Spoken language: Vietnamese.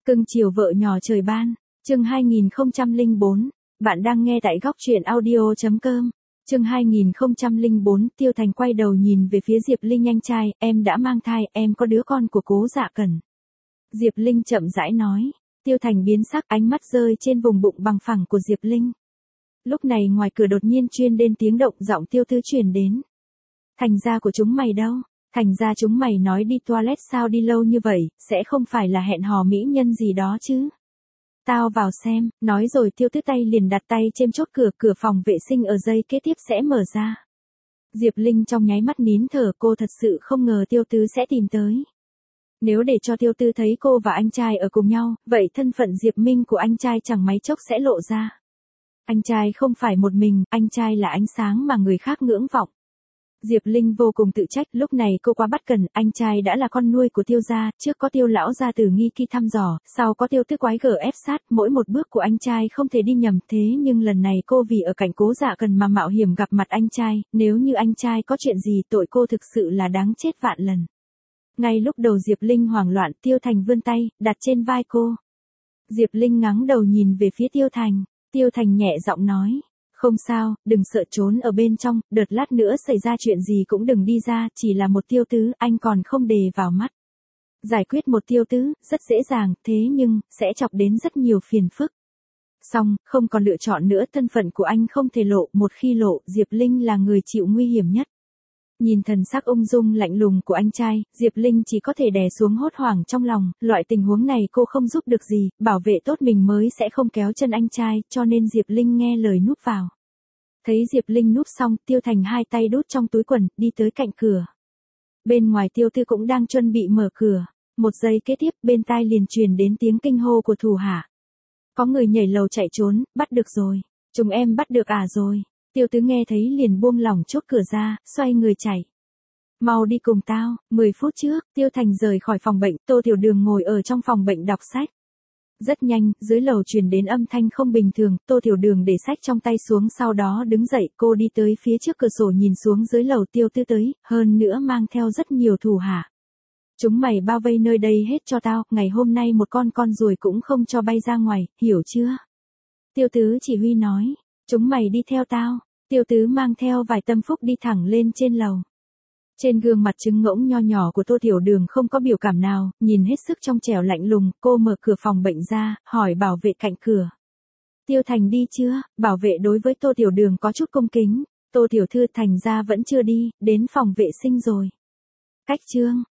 Cưng chiều vợ nhỏ trời ban, chương 2004, bạn đang nghe tại góc truyện audio.com. Chương 2004, Tiêu Thành quay đầu nhìn về phía Diệp Linh anh trai, em đã mang thai, em có đứa con của Cố Dạ Cẩn. Diệp Linh chậm rãi nói, Tiêu Thành biến sắc, ánh mắt rơi trên vùng bụng bằng phẳng của Diệp Linh. Lúc này ngoài cửa đột nhiên truyền đến tiếng động, giọng Tiêu Tứ truyền đến. Thành gia của chúng mày đâu? Thành ra chúng mày nói đi toilet sao đi lâu như vậy, sẽ không phải là hẹn hò mỹ nhân gì đó chứ? Tao vào xem, nói rồi Tiêu Tứ tay liền đặt tay trên chốt cửa, cửa phòng vệ sinh ở giây kế tiếp sẽ mở ra. Diệp Linh trong nháy mắt nín thở, cô thật sự không ngờ Tiêu Tứ sẽ tìm tới. Nếu để cho Tiêu Tứ thấy cô và anh trai ở cùng nhau, vậy thân phận Diệp Minh của anh trai chẳng mấy chốc sẽ lộ ra. Anh trai không phải một mình, anh trai là ánh sáng mà người khác ngưỡng vọng. Diệp Linh vô cùng tự trách, lúc này cô quá bất cẩn, anh trai đã là con nuôi của Tiêu gia, trước có Tiêu lão gia tử nghi khi thăm dò, sau có Tiêu Tứ quái gở ép sát, mỗi một bước của anh trai không thể đi nhầm, thế nhưng lần này cô vì ở cạnh Cố Dạ Cẩn mà mạo hiểm gặp mặt anh trai, nếu như anh trai có chuyện gì tội cô thực sự là đáng chết vạn lần. Ngay lúc đầu Diệp Linh hoảng loạn, Tiêu Thành vươn tay, đặt trên vai cô. Diệp Linh ngẩng đầu nhìn về phía Tiêu Thành, Tiêu Thành nhẹ giọng nói. Không sao, đừng sợ, trốn ở bên trong, đợt lát nữa xảy ra chuyện gì cũng đừng đi ra, chỉ là một Tiêu Tứ, anh còn không đề vào mắt. Giải quyết một Tiêu Tứ, rất dễ dàng, thế nhưng, sẽ chọc đến rất nhiều phiền phức. Xong, không còn lựa chọn nữa, thân phận của anh không thể lộ, một khi lộ, Diệp Linh là người chịu nguy hiểm nhất. Nhìn thần sắc ung dung lạnh lùng của anh trai, Diệp Linh chỉ có thể đè xuống hốt hoảng trong lòng, loại tình huống này cô không giúp được gì, bảo vệ tốt mình mới sẽ không kéo chân anh trai, cho nên Diệp Linh nghe lời núp vào. Thấy Diệp Linh núp xong, Tiêu Thành hai tay đút trong túi quần, đi tới cạnh cửa. Bên ngoài Tiêu Tư cũng đang chuẩn bị mở cửa, một giây kế tiếp bên tai liền truyền đến tiếng kinh hô của thủ hạ. Có người nhảy lầu chạy trốn, bắt được rồi, chúng em bắt được rồi. Tiêu Tứ nghe thấy liền buông lỏng chốt cửa ra, xoay người chạy. Mau đi cùng tao, 10 phút trước, Tiêu Thành rời khỏi phòng bệnh, Tô Tiểu Đường ngồi ở trong phòng bệnh đọc sách. Rất nhanh, dưới lầu truyền đến âm thanh không bình thường, Tô Tiểu Đường để sách trong tay xuống sau đó đứng dậy, cô đi tới phía trước cửa sổ nhìn xuống dưới lầu Tiêu Tứ tới, hơn nữa mang theo rất nhiều thủ hạ. Chúng mày bao vây nơi đây hết cho tao, ngày hôm nay một con ruồi cũng không cho bay ra ngoài, hiểu chưa? Tiêu Tứ chỉ huy nói, chúng mày đi theo tao. Tiêu Tứ mang theo vài tâm phúc đi thẳng lên trên lầu. Trên gương mặt trứng ngỗng nho nhỏ của Tô Tiểu Đường không có biểu cảm nào, nhìn hết sức trong trẻo lạnh lùng, cô mở cửa phòng bệnh ra, hỏi bảo vệ cạnh cửa. Tiêu Thành đi chưa? Bảo vệ đối với Tô Tiểu Đường có chút cung kính. Tô Tiểu Thư, Thành ra vẫn chưa đi, đến phòng vệ sinh rồi. Cách chương,